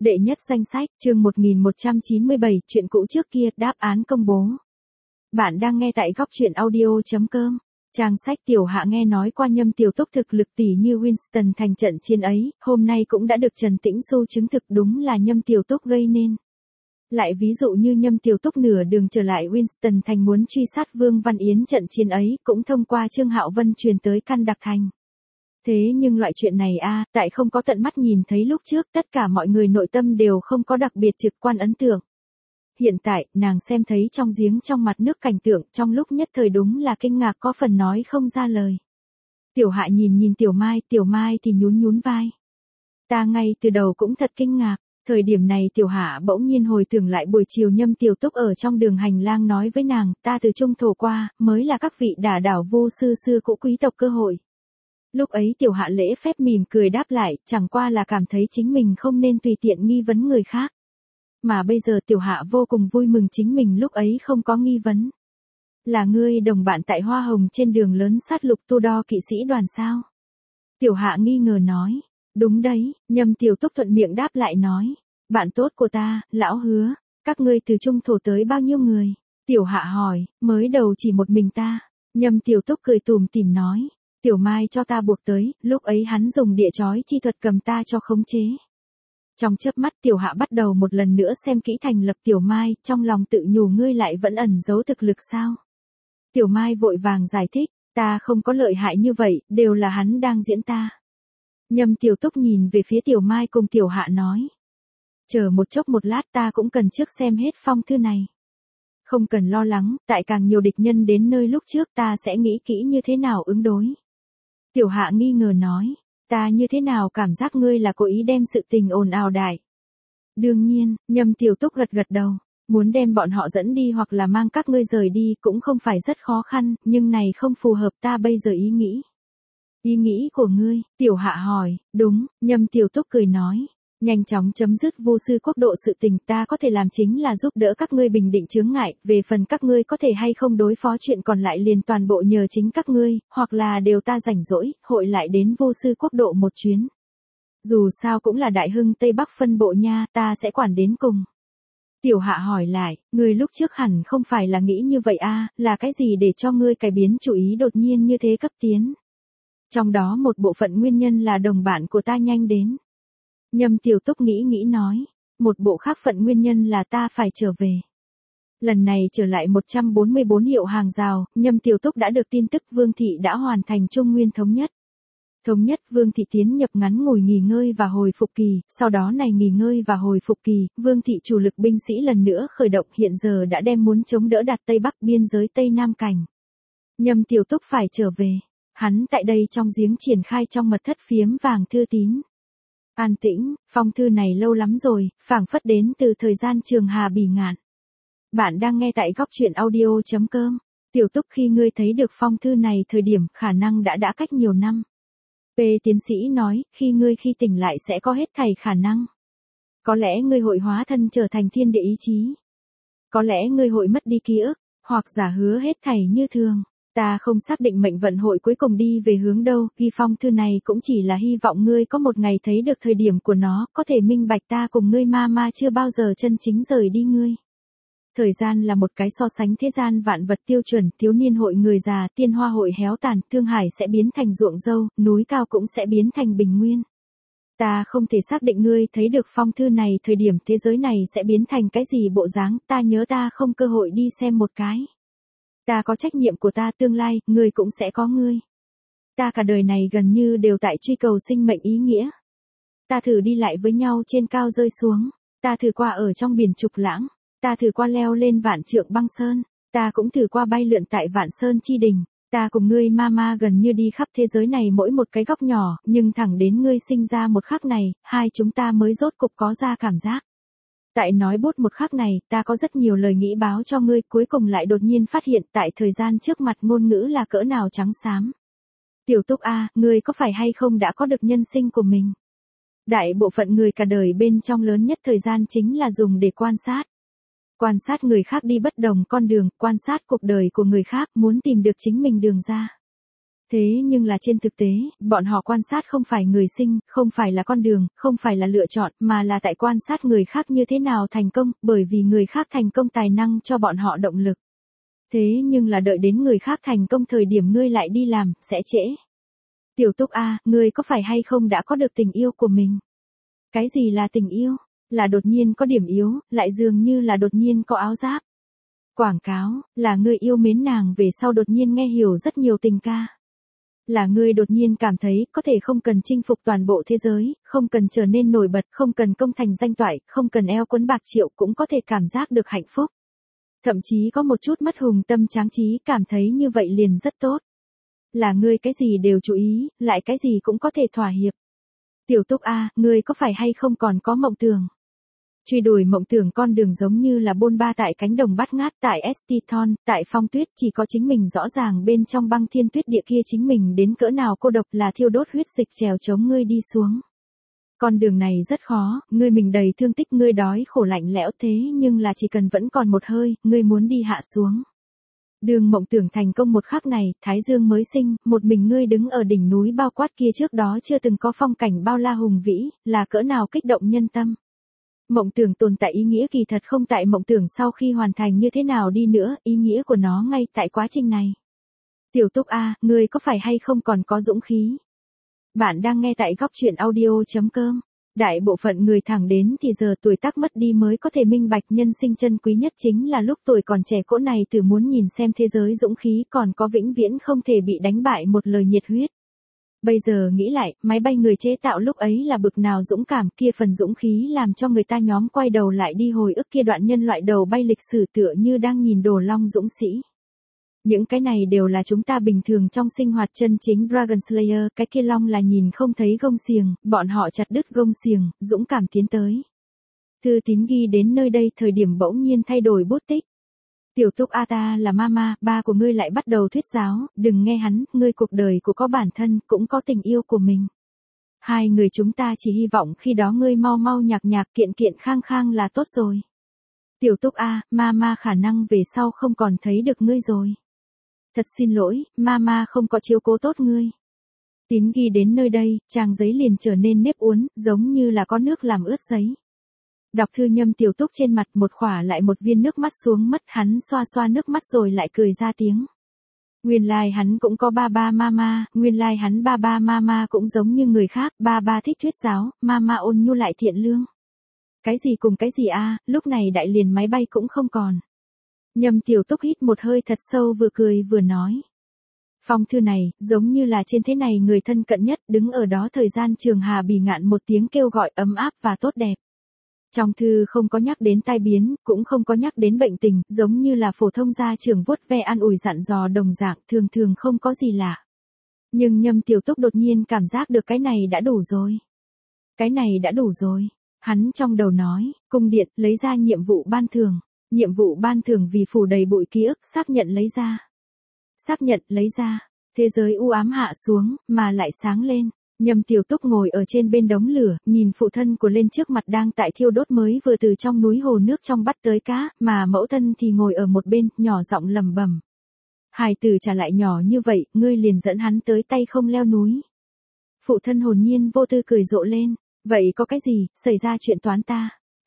Đệ nhất danh sách, chương 1197, chuyện cũ trước kia, đáp án công bố. Bạn đang nghe tại góc truyện audio.com. Trang sách Tiểu Hạ nghe nói qua Nhâm Tiểu Túc thực lực tỷ như Winston thành trận chiến ấy, hôm nay cũng đã được Trần Tĩnh Xu chứng thực đúng là Nhâm Tiểu Túc gây nên. Lại ví dụ như Nhâm Tiểu Túc nửa đường trở lại Winston thành muốn truy sát Vương Văn Yến trận chiến ấy cũng thông qua Trương Hạo Vân truyền tới Căn Đặc Thành. Thế nhưng loại chuyện này tại không có tận mắt nhìn thấy lúc trước tất cả mọi người nội tâm đều không có đặc biệt trực quan ấn tượng. Hiện tại, nàng xem thấy trong giếng trong mặt nước cảnh tượng trong lúc nhất thời đúng là kinh ngạc có phần nói không ra lời. Tiểu Hạ nhìn Tiểu Mai thì nhún vai. Ta ngay từ đầu cũng thật kinh ngạc, thời điểm này Tiểu Hạ bỗng nhiên hồi tưởng lại buổi chiều Nhâm Tiểu Túc ở trong đường hành lang nói với nàng, ta từ Trung Thổ qua, mới là các vị đả đảo vô sư xưa cũ quý tộc cơ hội. Lúc ấy Tiểu Hạ lễ phép mỉm cười đáp lại, chẳng qua là cảm thấy chính mình không nên tùy tiện nghi vấn người khác. Mà bây giờ Tiểu Hạ vô cùng vui mừng chính mình lúc ấy không có nghi vấn. Là ngươi đồng bạn tại Hoa Hồng trên đường lớn sát lục tu đo kỵ sĩ đoàn sao? Tiểu Hạ nghi ngờ nói. Đúng đấy, Nhâm Tiểu Túc thuận miệng đáp lại nói. Bạn tốt của ta, lão Hứa, các ngươi từ Trung Thổ tới bao nhiêu người? Tiểu Hạ hỏi, mới đầu chỉ một mình ta. Nhâm Tiểu Túc cười tủm tỉm nói. Tiểu Mai cho ta buộc tới, lúc ấy hắn dùng địa chói chi thuật cầm ta cho khống chế. Trong chớp mắt Tiểu Hạ bắt đầu một lần nữa xem kỹ thành lập Tiểu Mai, trong lòng tự nhủ ngươi lại vẫn ẩn giấu thực lực sao? Tiểu Mai vội vàng giải thích, ta không có lợi hại như vậy, đều là hắn đang diễn ta. Nhâm Tiểu Túc nhìn về phía Tiểu Mai cùng Tiểu Hạ nói. Chờ một chốc một lát ta cũng cần trước xem hết phong thư này. Không cần lo lắng, tại càng nhiều địch nhân đến nơi lúc trước ta sẽ nghĩ kỹ như thế nào ứng đối. Tiểu Hạ nghi ngờ nói, ta như thế nào cảm giác ngươi là cố ý đem sự tình ồn ào đại. Đương nhiên, Nhâm Tiểu Túc gật đầu, muốn đem bọn họ dẫn đi hoặc là mang các ngươi rời đi cũng không phải rất khó khăn, nhưng này không phù hợp ta bây giờ ý nghĩ. Ý nghĩ của ngươi, Tiểu Hạ hỏi, đúng, Nhâm Tiểu Túc cười nói. Nhanh chóng chấm dứt vô sư quốc độ sự tình ta có thể làm chính là giúp đỡ các ngươi bình định chướng ngại, về phần các ngươi có thể hay không đối phó chuyện còn lại liền toàn bộ nhờ chính các ngươi, hoặc là đều ta rảnh rỗi, hội lại đến vô sư quốc độ một chuyến. Dù sao cũng là đại hưng Tây Bắc phân bộ nha, ta sẽ quản đến cùng. Tiểu Hạ hỏi lại, ngươi lúc trước hẳn không phải là nghĩ như vậy là cái gì để cho ngươi cải biến chủ ý đột nhiên như thế cấp tiến. Trong đó một bộ phận nguyên nhân là đồng bạn của ta nhanh đến. Nhâm Tiểu Túc nghĩ nói, một bộ khác phận nguyên nhân là ta phải trở về. Lần này trở lại 144 hiệu hàng rào, Nhâm Tiểu Túc đã được tin tức Vương Thị đã hoàn thành Trung Nguyên thống nhất. Thống nhất Vương Thị tiến nhập ngắn ngủi nghỉ ngơi và hồi phục kỳ, sau đó này nghỉ ngơi và hồi phục kỳ, Vương Thị chủ lực binh sĩ lần nữa khởi động hiện giờ đã đem muốn chống đỡ đặt Tây Bắc biên giới Tây Nam cảnh. Nhâm Tiểu Túc phải trở về, hắn tại đây trong giếng triển khai trong mật thất phiếm vàng thư tín. An tĩnh, phong thư này lâu lắm rồi, phảng phất đến từ thời gian Trường Hà bỉ ngạn. Bạn đang nghe tại góc truyện audio.com. Tiểu Túc khi ngươi thấy được phong thư này thời điểm khả năng đã cách nhiều năm. Tiến sĩ nói, khi tỉnh lại sẽ có hết thảy khả năng. Có lẽ ngươi hội hóa thân trở thành thiên địa ý chí. Có lẽ ngươi hội mất đi ký ức, hoặc giả hứa hết thảy như thường. Ta không xác định mệnh vận hội cuối cùng đi về hướng đâu, ghi phong thư này cũng chỉ là hy vọng ngươi có một ngày thấy được thời điểm của nó, có thể minh bạch ta cùng ngươi ma chưa bao giờ chân chính rời đi ngươi. Thời gian là một cái so sánh thế gian vạn vật tiêu chuẩn, thiếu niên hội người già, tiên hoa hội héo tàn, thương hải sẽ biến thành ruộng dâu, núi cao cũng sẽ biến thành bình nguyên. Ta không thể xác định ngươi thấy được phong thư này thời điểm thế giới này sẽ biến thành cái gì bộ dáng, ta nhớ ta không cơ hội đi xem một cái. Ta có trách nhiệm của ta tương lai, ngươi cũng sẽ có ngươi. Ta cả đời này gần như đều tại truy cầu sinh mệnh ý nghĩa. Ta thử đi lại với nhau trên cao rơi xuống. Ta thử qua ở trong biển trục lãng. Ta thử qua leo lên vạn trượng băng sơn. Ta cũng thử qua bay lượn tại vạn sơn chi đỉnh. Ta cùng ngươi ma gần như đi khắp thế giới này mỗi một cái góc nhỏ, nhưng thẳng đến ngươi sinh ra một khắc này, hai chúng ta mới rốt cục có ra cảm giác. Tại nói bút một khắc này, ta có rất nhiều lời nghĩ báo cho ngươi, cuối cùng lại đột nhiên phát hiện tại thời gian trước mặt ngôn ngữ là cỡ nào trắng xám. Tiểu Túc ngươi có phải hay không đã có được nhân sinh của mình? Đại bộ phận người cả đời bên trong lớn nhất thời gian chính là dùng để quan sát. Quan sát người khác đi bất đồng con đường, quan sát cuộc đời của người khác muốn tìm được chính mình đường ra. Thế nhưng là trên thực tế, bọn họ quan sát không phải người sinh, không phải là con đường, không phải là lựa chọn, mà là tại quan sát người khác như thế nào thành công, bởi vì người khác thành công tài năng cho bọn họ động lực. Thế nhưng là đợi đến người khác thành công thời điểm ngươi lại đi làm, sẽ trễ. Tiểu Túc A, ngươi có phải hay không đã có được tình yêu của mình? Cái gì là tình yêu? Là đột nhiên có điểm yếu, lại dường như là đột nhiên có áo giáp. Quảng cáo, là ngươi yêu mến nàng về sau đột nhiên nghe hiểu rất nhiều tình ca. Là ngươi đột nhiên cảm thấy có thể không cần chinh phục toàn bộ thế giới, không cần trở nên nổi bật, không cần công thành danh toại, không cần eo quấn bạc triệu cũng có thể cảm giác được hạnh phúc. Thậm chí có một chút mất hùng tâm tráng trí cảm thấy như vậy liền rất tốt. Là ngươi cái gì đều chú ý, lại cái gì cũng có thể thỏa hiệp. Tiểu Túc A, ngươi có phải hay không còn có mộng tưởng? Truy đuổi mộng tưởng con đường giống như là bôn ba tại cánh đồng bát ngát, tại Estiton, tại phong tuyết, chỉ có chính mình rõ ràng bên trong băng thiên tuyết địa kia chính mình đến cỡ nào cô độc là thiêu đốt huyết dịch trèo chống ngươi đi xuống. Con đường này rất khó, ngươi mình đầy thương tích, ngươi đói khổ lạnh lẽo thế nhưng là chỉ cần vẫn còn một hơi, ngươi muốn đi hạ xuống. Đường mộng tưởng thành công một khắc này, Thái Dương mới sinh, một mình ngươi đứng ở đỉnh núi bao quát kia trước đó chưa từng có phong cảnh bao la hùng vĩ, là cỡ nào kích động nhân tâm. Mộng tưởng tồn tại ý nghĩa kỳ thật không tại mộng tưởng sau khi hoàn thành như thế nào đi nữa, ý nghĩa của nó ngay tại quá trình này. Tiểu Túc A, ngươi có phải hay không còn có dũng khí? Bạn đang nghe tại góc truyện audio.com. Đại bộ phận người thẳng đến thì giờ tuổi tác mất đi mới có thể minh bạch nhân sinh chân quý nhất chính là lúc tuổi còn trẻ cỗ này từ muốn nhìn xem thế giới dũng khí còn có vĩnh viễn không thể bị đánh bại một lời nhiệt huyết. Bây giờ nghĩ lại, máy bay người chế tạo lúc ấy là bực nào dũng cảm, kia phần dũng khí làm cho người ta nhóm quay đầu lại đi hồi ức kia đoạn nhân loại đầu bay lịch sử tựa như đang nhìn Đồ Long dũng sĩ. Những cái này đều là chúng ta bình thường trong sinh hoạt chân chính Dragon Slayer, cái kia long là nhìn không thấy gông xiềng, bọn họ chặt đứt gông xiềng, dũng cảm tiến tới. Thư tín ghi đến nơi đây thời điểm bỗng nhiên thay đổi bút tích. Tiểu Túc A, ta là mama, ba của ngươi lại bắt đầu thuyết giáo, đừng nghe hắn, ngươi cuộc đời của có bản thân, cũng có tình yêu của mình. Hai người chúng ta chỉ hy vọng khi đó ngươi mau mau nhạc nhạc kiện kiện khang khang là tốt rồi. Tiểu Túc A, mama khả năng về sau không còn thấy được ngươi rồi. Thật xin lỗi, mama không có chiếu cố tốt ngươi. Tín ghi đến nơi đây, trang giấy liền trở nên nếp uốn, giống như là có nước làm ướt giấy. Đọc thư Nhâm Tiểu Túc trên mặt một khỏa lại một viên nước mắt xuống mất, hắn xoa xoa nước mắt rồi lại cười ra tiếng. Nguyên lai hắn cũng có ba ba mama, nguyên lai hắn ba ba mama cũng giống như người khác, ba ba thích thuyết giáo, mama ôn nhu lại thiện lương. Cái gì cùng cái gì a, lúc này đại liền máy bay cũng không còn. Nhâm Tiểu Túc hít một hơi thật sâu vừa cười vừa nói. Phong thư này, giống như là trên thế này người thân cận nhất, đứng ở đó thời gian trường hà bỉ ngạn một tiếng kêu gọi ấm áp và tốt đẹp. Trong thư không có nhắc đến tai biến, cũng không có nhắc đến bệnh tình, giống như là phổ thông gia trưởng vuốt ve an ủi dặn dò đồng dạng, thường thường không có gì lạ. Nhưng Nhâm Tiểu Túc đột nhiên cảm giác được cái này đã đủ rồi. Cái này đã đủ rồi. Hắn trong đầu nói, cung điện, lấy ra nhiệm vụ ban thưởng. Nhiệm vụ ban thưởng vì phủ đầy bụi ký ức, xác nhận lấy ra. Xác nhận lấy ra. Thế giới u ám hạ xuống, mà lại sáng lên. Nhâm Tiểu Túc ngồi ở trên bên đống lửa, nhìn phụ thân của lên trước mặt đang tại thiêu đốt mới vừa từ trong núi hồ nước trong bắt tới cá, mà mẫu thân thì ngồi ở một bên, nhỏ giọng lẩm bẩm. Hài tử trả lại nhỏ như vậy, ngươi liền dẫn hắn tới tay không leo núi. Phụ thân hồn nhiên vô tư cười rộ lên. Vậy có cái gì, xảy ra chuyện toán ta.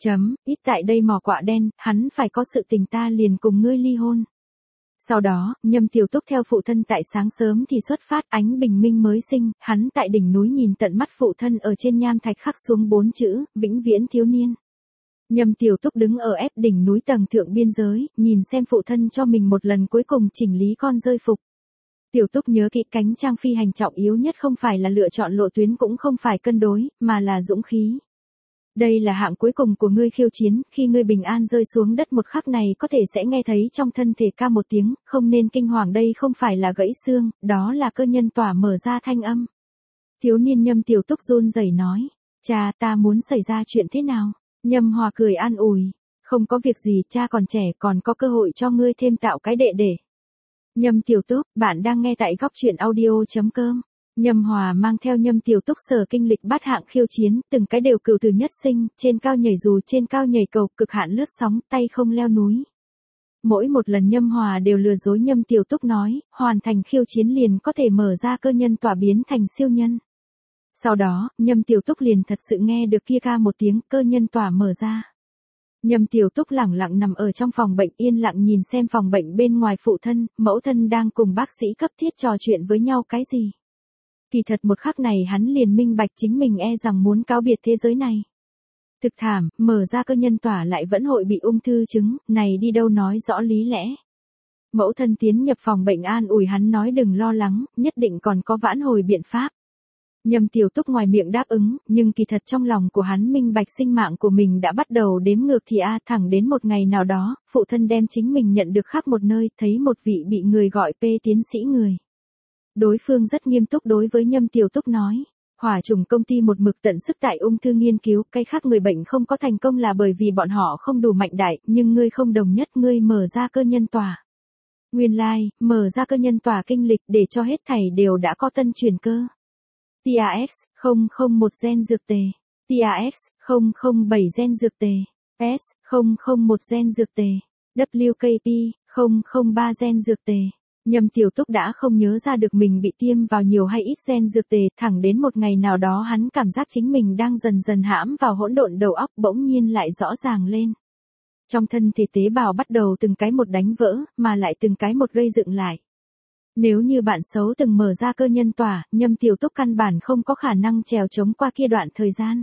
Ít tại đây mò quạ đen, hắn phải có sự tình ta liền cùng ngươi ly hôn. Sau đó, Nhâm Tiểu Túc theo phụ thân tại sáng sớm thì xuất phát, ánh bình minh mới sinh, hắn tại đỉnh núi nhìn tận mắt phụ thân ở trên nham thạch khắc xuống 4 chữ, vĩnh viễn thiếu niên. Nhâm Tiểu Túc đứng ở ép đỉnh núi tầng thượng biên giới, nhìn xem phụ thân cho mình một lần cuối cùng chỉnh lý con rơi phục. Tiểu Túc nhớ kỹ cánh trang phi hành trọng yếu nhất không phải là lựa chọn lộ tuyến cũng không phải cân đối, mà là dũng khí. Đây là hạng cuối cùng của ngươi khiêu chiến, khi ngươi bình an rơi xuống đất một khắc này có thể sẽ nghe thấy trong thân thể ca một tiếng, không nên kinh hoàng, đây không phải là gãy xương, đó là cơ nhân tỏa mở ra thanh âm. Thiếu niên Nhâm Tiểu Túc run rẩy nói, cha ta muốn xảy ra chuyện thế nào? Nhâm Hòa cười an ủi, không có việc gì, cha còn trẻ còn có cơ hội cho ngươi thêm tạo cái đệ để. Nhâm Tiểu Túc, bạn đang nghe tại góc truyện audio.com. Nhâm Hòa mang theo Nhâm Tiểu Túc sở kinh lịch bát hạng khiêu chiến, từng cái đều cửu từ nhất sinh, trên cao nhảy dù, trên cao nhảy cầu, cực hạn lướt sóng, tay không leo núi. Mỗi một lần Nhâm Hòa đều lừa dối Nhâm Tiểu Túc nói, hoàn thành khiêu chiến liền có thể mở ra cơ nhân tỏa biến thành siêu nhân. Sau đó, Nhâm Tiểu Túc liền thật sự nghe được kia ca một tiếng cơ nhân tỏa mở ra. Nhâm Tiểu Túc lẳng lặng nằm ở trong phòng bệnh yên lặng nhìn xem phòng bệnh bên ngoài phụ thân, mẫu thân đang cùng bác sĩ cấp thiết trò chuyện với nhau cái gì. Kỳ thật một khắc này hắn liền minh bạch chính mình e rằng muốn cáo biệt thế giới này. Thực thảm, mở ra cơ nhân tỏa lại vẫn hội bị ung thư chứng, này đi đâu nói rõ lý lẽ. Mẫu thân tiến nhập phòng bệnh an ủi hắn nói đừng lo lắng, nhất định còn có vãn hồi biện pháp. Nhâm Tiểu Túc ngoài miệng đáp ứng, nhưng kỳ thật trong lòng của hắn minh bạch sinh mạng của mình đã bắt đầu đếm ngược thì thẳng đến một ngày nào đó, phụ thân đem chính mình nhận được khác một nơi, thấy một vị bị người gọi P tiến sĩ người. Đối phương rất nghiêm túc đối với Nhâm Tiểu Túc nói, Hỏa Trùng công ty một mực tận sức tại ung thư nghiên cứu, cái khác người bệnh không có thành công là bởi vì bọn họ không đủ mạnh đại, nhưng ngươi không đồng nhất, ngươi mở ra cơ nhân tỏa. Nguyên lai, mở ra cơ nhân tỏa kinh lịch để cho hết thảy đều đã có tân truyền cơ. TAX-001 gen dược tề, TAX-007 gen dược tề, S-001 gen dược tề, WKP-003 gen dược tề. Nhâm Tiểu Túc đã không nhớ ra được mình bị tiêm vào nhiều hay ít gen dược tề, thẳng đến một ngày nào đó hắn cảm giác chính mình đang dần dần hãm vào hỗn độn đầu óc bỗng nhiên lại rõ ràng lên. Trong thân thể tế bào bắt đầu từng cái một đánh vỡ, mà lại từng cái một gây dựng lại. Nếu như bạn xấu từng mở ra cơ nhân tỏa, Nhâm Tiểu Túc căn bản không có khả năng trèo chống qua kia đoạn thời gian.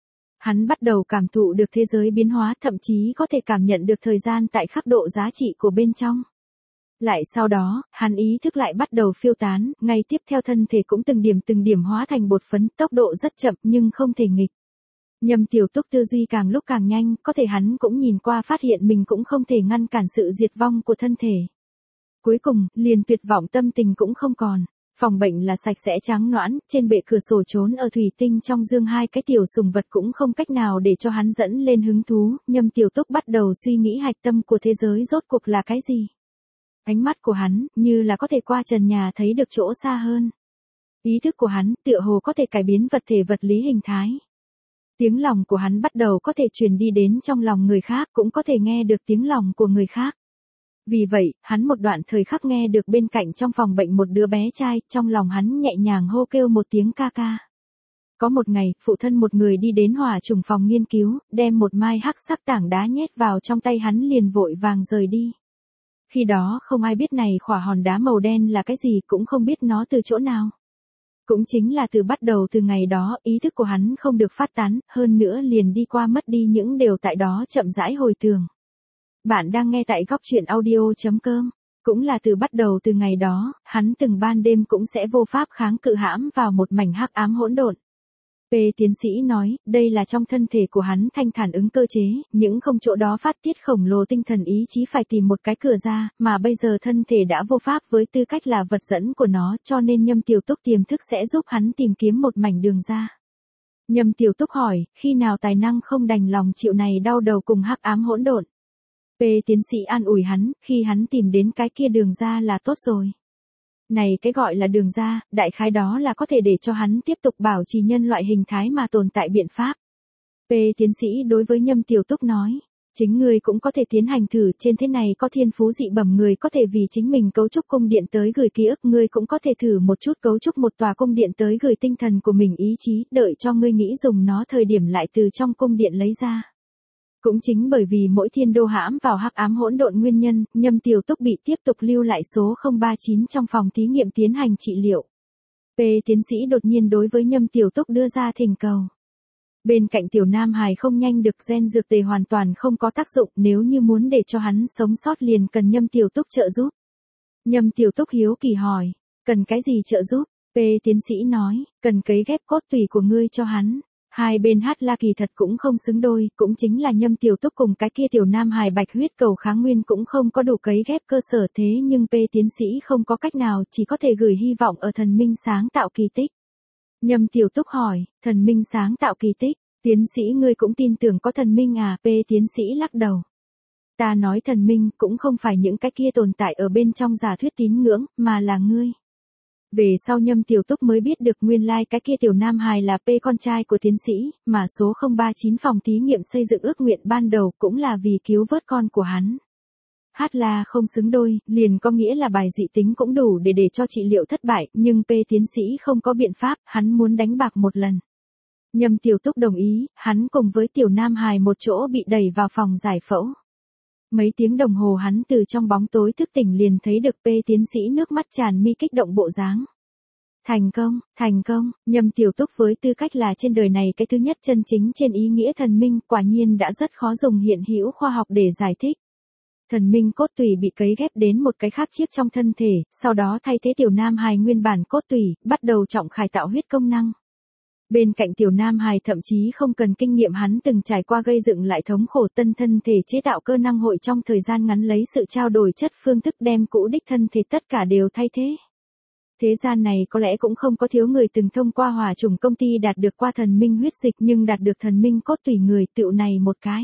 Hắn bắt đầu cảm thụ được thế giới biến hóa, thậm chí có thể cảm nhận được thời gian tại khắc độ giá trị của bên trong. Lại sau đó, hắn ý thức lại bắt đầu phiêu tán, ngay tiếp theo thân thể cũng từng điểm hóa thành bột phấn, tốc độ rất chậm nhưng không thể nghịch. Nhâm Tiểu Túc tư duy càng lúc càng nhanh, có thể hắn cũng nhìn qua phát hiện mình cũng không thể ngăn cản sự diệt vong của thân thể. Cuối cùng, liền tuyệt vọng tâm tình cũng không còn. Phòng bệnh là sạch sẽ trắng noãn, trên bệ cửa sổ trốn ở thủy tinh trong dương hai cái tiểu sùng vật cũng không cách nào để cho hắn dẫn lên hứng thú. Nhâm Tiểu Túc bắt đầu suy nghĩ hạch tâm của thế giới rốt cuộc là cái gì. Ánh mắt của hắn, như là có thể qua trần nhà thấy được chỗ xa hơn. Ý thức của hắn, tựa hồ có thể cải biến vật thể vật lý hình thái. Tiếng lòng của hắn bắt đầu có thể truyền đi đến trong lòng người khác, cũng có thể nghe được tiếng lòng của người khác. Vì vậy, hắn một đoạn thời khắc nghe được bên cạnh trong phòng bệnh một đứa bé trai, trong lòng hắn nhẹ nhàng hô kêu một tiếng ca ca. Có một ngày, phụ thân một người đi đến Hỏa Trùng phòng nghiên cứu, đem một mai hắc sắc tảng đá nhét vào trong tay hắn liền vội vàng rời đi. Khi đó không ai biết này khỏa hòn đá màu đen là cái gì, cũng không biết nó từ chỗ nào. Cũng chính là từ bắt đầu từ ngày đó, ý thức của hắn không được phát tán, hơn nữa liền đi qua mất đi những điều tại đó chậm rãi hồi tưởng. Bạn đang nghe tại góc truyện audio.com. Cũng là từ bắt đầu từ ngày đó, hắn từng ban đêm cũng sẽ vô pháp kháng cự hãm vào một mảnh hắc ám hỗn độn. P tiến sĩ nói, đây là trong thân thể của hắn thanh thản ứng cơ chế, những không chỗ đó phát tiết khổng lồ tinh thần ý chí phải tìm một cái cửa ra, mà bây giờ thân thể đã vô pháp với tư cách là vật dẫn của nó, cho nên Nhâm Tiểu Túc tiềm thức sẽ giúp hắn tìm kiếm một mảnh đường ra. Nhâm Tiểu Túc hỏi, khi nào tài năng không đành lòng chịu này đau đầu cùng hắc ám hỗn độn. P tiến sĩ an ủi hắn, khi hắn tìm đến cái kia đường ra là tốt rồi. Này cái gọi là đường ra, đại khái đó là có thể để cho hắn tiếp tục bảo trì nhân loại hình thái mà tồn tại biện pháp. P tiến sĩ đối với Nhâm Tiểu Túc nói, chính người cũng có thể tiến hành thử, trên thế này có thiên phú dị bẩm người có thể vì chính mình cấu trúc cung điện tới gửi ký ức, ngươi cũng có thể thử một chút cấu trúc một tòa cung điện tới gửi tinh thần của mình ý chí, đợi cho ngươi nghĩ dùng nó thời điểm lại từ trong cung điện lấy ra. Cũng chính bởi vì mỗi thiên đô hãm vào hắc ám hỗn độn nguyên nhân, Nhâm Tiểu Túc bị tiếp tục lưu lại số 039 trong phòng thí nghiệm tiến hành trị liệu. P tiến sĩ đột nhiên đối với Nhâm Tiểu Túc đưa ra thỉnh cầu. Bên cạnh Tiểu Nam Hải không nhanh được gen dược tề hoàn toàn không có tác dụng, nếu như muốn để cho hắn sống sót liền cần Nhâm Tiểu Túc trợ giúp. Nhâm Tiểu Túc hiếu kỳ hỏi, cần cái gì trợ giúp? P tiến sĩ nói, cần cấy ghép cốt tủy của ngươi cho hắn. Hai bên hát la kỳ thật cũng không xứng đôi, cũng chính là Nhâm Tiểu Túc cùng cái kia Tiểu Nam Hải bạch huyết cầu kháng nguyên cũng không có đủ cấy ghép cơ sở, thế nhưng P tiến sĩ không có cách nào, chỉ có thể gửi hy vọng ở thần minh sáng tạo kỳ tích. Nhâm Tiểu Túc hỏi, thần minh sáng tạo kỳ tích, tiến sĩ ngươi cũng tin tưởng có thần minh à? P tiến sĩ lắc đầu. Ta nói thần minh cũng không phải những cái kia tồn tại ở bên trong giả thuyết tín ngưỡng, mà là ngươi. Về sau Nhâm Tiểu Túc mới biết được nguyên lai cái kia Tiểu Nam Hải là P con trai của tiến sĩ, mà số 039 phòng thí nghiệm xây dựng ước nguyện ban đầu cũng là vì cứu vớt con của hắn. Hát la không xứng đôi, liền có nghĩa là bài dị tính cũng đủ để cho trị liệu thất bại, nhưng P tiến sĩ không có biện pháp, hắn muốn đánh bạc một lần. Nhâm Tiểu Túc đồng ý, hắn cùng với Tiểu Nam Hài một chỗ bị đẩy vào phòng giải phẫu. Mấy tiếng đồng hồ hắn từ trong bóng tối thức tỉnh liền thấy được P tiến sĩ nước mắt tràn mi kích động bộ dáng. Thành công, Nhâm Tiểu Túc với tư cách là trên đời này cái thứ nhất chân chính trên ý nghĩa thần minh quả nhiên đã rất khó dùng hiện hữu khoa học để giải thích. Thần minh cốt tủy bị cấy ghép đến một cái khác chiếc trong thân thể, sau đó thay thế Tiểu Nam Hài nguyên bản cốt tủy, bắt đầu trọng khải tạo huyết công năng. Bên cạnh Tiểu Nam Hài thậm chí không cần kinh nghiệm hắn từng trải qua gây dựng lại thống khổ tân thân thể chế tạo cơ năng hội trong thời gian ngắn lấy sự trao đổi chất phương thức đem cũ đích thân thể tất cả đều thay thế. Thế gian này có lẽ cũng không có thiếu người từng thông qua hòa chủng công ty đạt được qua thần minh huyết dịch nhưng đạt được thần minh cốt tủy người tựu này một cái.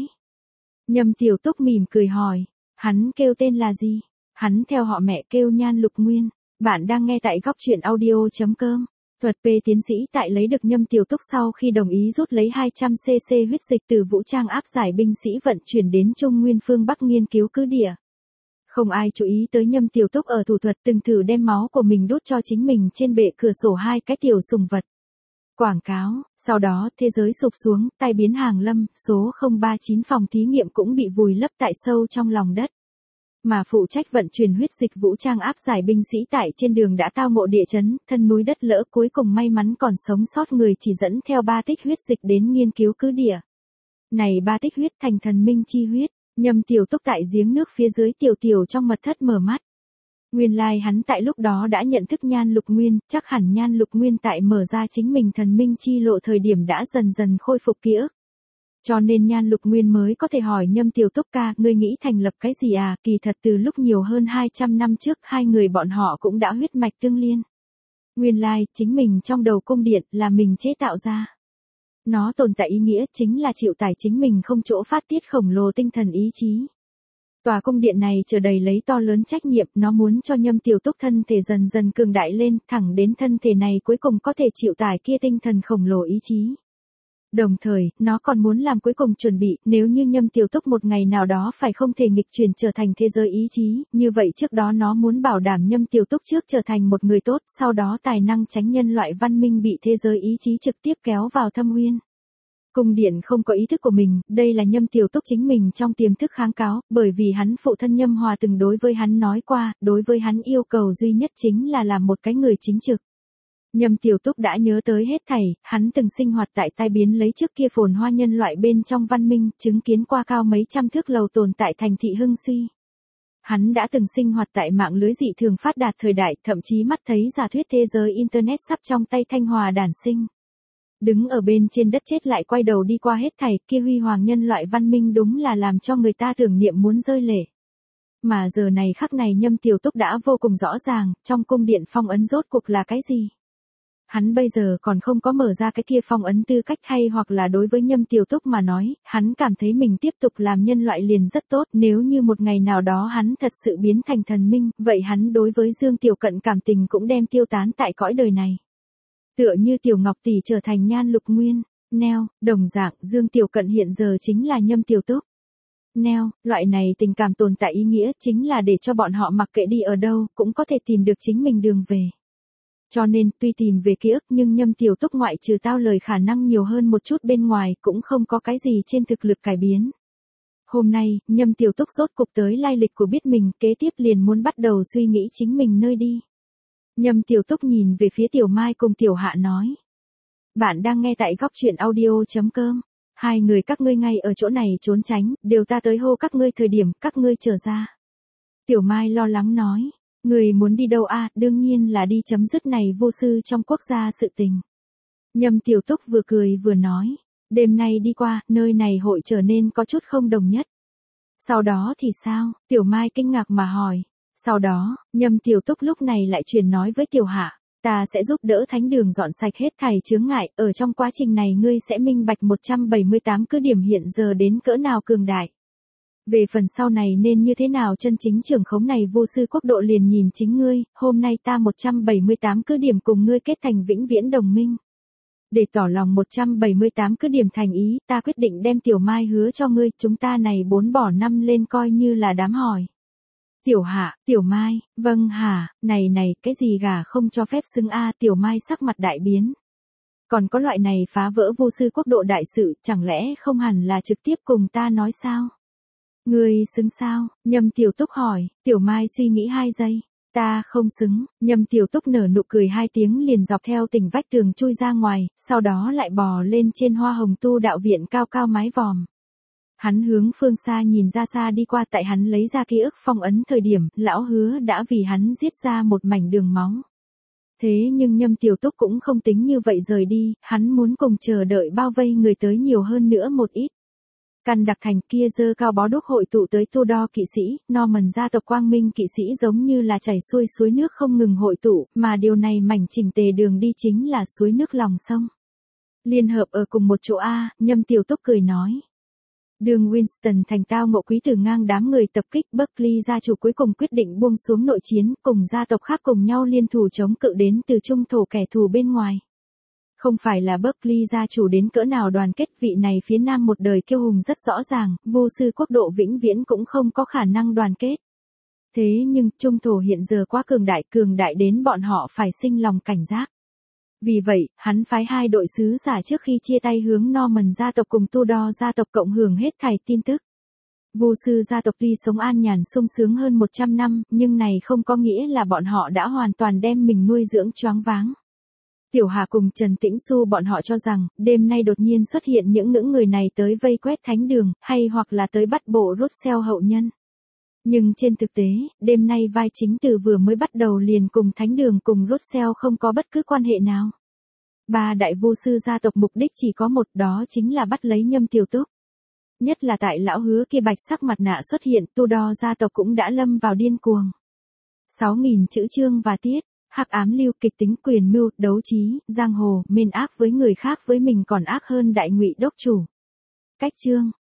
Nhâm Tiểu Túc mỉm cười hỏi, hắn kêu tên là gì? Hắn theo họ mẹ kêu Nhan Lục Nguyên. Bạn đang nghe tại góc truyện audio.com. Thuật P tiến sĩ tại lấy được Nhâm Tiểu Túc sau khi đồng ý rút lấy 200cc huyết dịch từ vũ trang áp giải binh sĩ vận chuyển đến Trung Nguyên phương Bắc nghiên cứu cứ địa. Không ai chú ý tới Nhâm Tiểu Túc ở thủ thuật từng thử đem máu của mình đút cho chính mình trên bệ cửa sổ hai cái tiểu sùng vật. Quảng cáo, sau đó thế giới sụp xuống, tai biến hàng lâm, số 039 phòng thí nghiệm cũng bị vùi lấp tại sâu trong lòng đất. Mà phụ trách vận chuyển huyết dịch vũ trang áp giải binh sĩ tại trên đường đã tao ngộ địa chấn, thân núi đất lỡ cuối cùng may mắn còn sống sót người chỉ dẫn theo 3 tích huyết dịch đến nghiên cứu cứ địa. Này 3 tích huyết thành thần minh chi huyết, Nhâm Tiểu Túc tại giếng nước phía dưới tiểu trong mật thất mở mắt. Nguyên lai hắn tại lúc đó đã nhận thức Nhan Lục Nguyên, chắc hẳn Nhan Lục Nguyên tại mở ra chính mình thần minh chi lộ thời điểm đã dần dần khôi phục ký ức. Cho nên Nhan Lục Nguyên mới có thể hỏi Nhâm Tiểu Túc ca, ngươi nghĩ thành lập cái gì à? Kỳ thật từ lúc nhiều hơn 200 năm trước hai người bọn họ cũng đã huyết mạch tương liên. Nguyên lai, chính mình trong đầu cung điện là mình chế tạo ra. Nó tồn tại ý nghĩa chính là chịu tải chính mình không chỗ phát tiết khổng lồ tinh thần ý chí. Tòa cung điện này chờ đầy lấy to lớn trách nhiệm, nó muốn cho Nhâm Tiểu Túc thân thể dần dần cường đại lên, thẳng đến thân thể này cuối cùng có thể chịu tải kia tinh thần khổng lồ ý chí. Đồng thời, nó còn muốn làm cuối cùng chuẩn bị, nếu như Nhâm Tiểu Túc một ngày nào đó phải không thể nghịch chuyển trở thành thế giới ý chí, như vậy trước đó nó muốn bảo đảm Nhâm Tiểu Túc trước trở thành một người tốt, sau đó tài năng tránh nhân loại văn minh bị thế giới ý chí trực tiếp kéo vào thâm uyên. Cung điện không có ý thức của mình, đây là Nhâm Tiểu Túc chính mình trong tiềm thức kháng cáo, bởi vì hắn phụ thân Nhâm Hòa từng đối với hắn nói qua, đối với hắn yêu cầu duy nhất chính là làm một cái người chính trực. Nhâm Tiểu Túc đã nhớ tới hết thảy, hắn từng sinh hoạt tại tai biến lấy trước kia phồn hoa nhân loại bên trong văn minh, chứng kiến qua cao mấy trăm thước lầu tồn tại thành thị hưng suy. Hắn đã từng sinh hoạt tại mạng lưới dị thường phát đạt thời đại, thậm chí mắt thấy giả thuyết thế giới Internet sắp trong tay Thanh Hòa đản sinh. Đứng ở bên trên đất chết lại quay đầu đi qua hết thảy, kia huy hoàng nhân loại văn minh đúng là làm cho người ta tưởng niệm muốn rơi lệ. Mà giờ này khắc này Nhâm Tiểu Túc đã vô cùng rõ ràng, trong cung điện phong ấn rốt cuộc là cái gì. Hắn bây giờ còn không có mở ra cái kia phong ấn tư cách hay hoặc là đối với Nhâm Tiểu Túc mà nói, hắn cảm thấy mình tiếp tục làm nhân loại liền rất tốt, nếu như một ngày nào đó hắn thật sự biến thành thần minh, vậy hắn đối với Dương Tiểu Cận cảm tình cũng đem tiêu tán tại cõi đời này. Tựa như Tiểu Ngọc tỷ trở thành Nhan Lục Nguyên, neo, đồng dạng Dương Tiểu Cận hiện giờ chính là Nhâm Tiểu Túc. Neo, loại này tình cảm tồn tại ý nghĩa chính là để cho bọn họ mặc kệ đi ở đâu, cũng có thể tìm được chính mình đường về. Cho nên, tuy tìm về ký ức nhưng Nhâm Tiểu Túc ngoại trừ tao lời khả năng nhiều hơn một chút bên ngoài cũng không có cái gì trên thực lực cải biến. Hôm nay, Nhâm Tiểu Túc rốt cục tới lai lịch của biết mình, kế tiếp liền muốn bắt đầu suy nghĩ chính mình nơi đi. Nhâm Tiểu Túc nhìn về phía Tiểu Mai cùng Tiểu Hạ nói. Bạn đang nghe tại góc truyện audio.com. Hai người các ngươi ngay ở chỗ này trốn tránh, đều ta tới hô các ngươi thời điểm các ngươi trở ra. Tiểu Mai lo lắng nói. Người muốn đi đâu à, đương nhiên là đi chấm dứt này vô sư trong quốc gia sự tình. Nhâm Tiểu Túc vừa cười vừa nói, đêm nay đi qua, nơi này hội trở nên có chút không đồng nhất. Sau đó thì sao, Tiểu Mai kinh ngạc mà hỏi. Sau đó, Nhâm Tiểu Túc lúc này lại truyền nói với Tiểu Hạ, ta sẽ giúp đỡ thánh đường dọn sạch hết thảy chướng ngại, ở trong quá trình này ngươi sẽ minh bạch 178 cứ điểm hiện giờ đến cỡ nào cường đại. Về phần sau này nên như thế nào chân chính trưởng khống này vô sư quốc độ liền nhìn chính ngươi, hôm nay ta 178 cứ điểm cùng ngươi kết thành vĩnh viễn đồng minh. Để tỏ lòng 178 cứ điểm thành ý, ta quyết định đem Tiểu Mai hứa cho ngươi, chúng ta này 4 bỏ 5 lên coi như là đám hỏi. Tiểu Hạ, Tiểu Mai, vâng hả, này, cái gì gà không cho phép xứng a. Tiểu Mai sắc mặt đại biến. Còn có loại này phá vỡ vô sư quốc độ đại sự, chẳng lẽ không hẳn là trực tiếp cùng ta nói sao? Ngươi xứng sao? Nhâm Tiểu Túc hỏi. Tiểu Mai suy nghĩ 2 giây. Ta không xứng. Nhâm Tiểu Túc nở nụ cười 2 tiếng liền dọc theo tình vách tường chui ra ngoài, sau đó lại bò lên trên hoa hồng tu đạo viện cao cao mái vòm. Hắn hướng phương xa nhìn ra xa đi qua, tại hắn lấy ra ký ức phong ấn thời điểm, lão Hứa đã vì hắn giết ra một mảnh đường máu. Thế nhưng Nhâm Tiểu Túc cũng không tính như vậy rời đi, hắn muốn cùng chờ đợi bao vây người tới nhiều hơn nữa một ít. Căn đặc thành kia dơ cao bó đuốc hội tụ tới Tudor kỵ sĩ, Norman gia tộc quang minh kỵ sĩ giống như là chảy xuôi suối nước không ngừng hội tụ, mà điều này mảnh chỉnh tề đường đi chính là suối nước lòng sông. Liên hợp ở cùng một chỗ A, Nhâm Tiểu Túc cười nói. Đường Winston thành tao ngộ quý tử ngang đám người tập kích, Berkeley gia chủ cuối cùng quyết định buông xuống nội chiến, cùng gia tộc khác cùng nhau liên thủ chống cự đến từ trung thổ kẻ thù bên ngoài. Không phải là Berkeley gia chủ đến cỡ nào đoàn kết, vị này phía nam một đời kiêu hùng rất rõ ràng, vô sư quốc độ vĩnh viễn cũng không có khả năng đoàn kết. Thế nhưng trung thổ hiện giờ quá cường đại đến bọn họ phải sinh lòng cảnh giác. Vì vậy, hắn phái 2 đội sứ giả trước khi chia tay hướng Norman gia tộc cùng Tudor gia tộc cộng hưởng hết thảy tin tức. Vô sư gia tộc tuy sống an nhàn sung sướng hơn 100 năm, nhưng này không có nghĩa là bọn họ đã hoàn toàn đem mình nuôi dưỡng choáng váng. Tiểu Hà cùng Trần Tĩnh Xu bọn họ cho rằng, đêm nay đột nhiên xuất hiện những người này tới vây quét thánh đường, hay hoặc là tới bắt bộ Russell hậu nhân. Nhưng trên thực tế, đêm nay vai chính từ vừa mới bắt đầu liền cùng thánh đường cùng Russell không có bất cứ quan hệ nào. 3 đại vô sư gia tộc mục đích chỉ có một, đó chính là bắt lấy Nhâm Tiểu Túc. Nhất là tại lão Hứa kia bạch sắc mặt nạ xuất hiện, Tudor gia tộc cũng đã lâm vào điên cuồng. 6.000 chữ chương và tiết, hắc ám lưu kịch tính quyền mưu, đấu trí, giang hồ, mên ác với người khác với mình còn ác hơn đại ngụy đốc chủ. Cách chương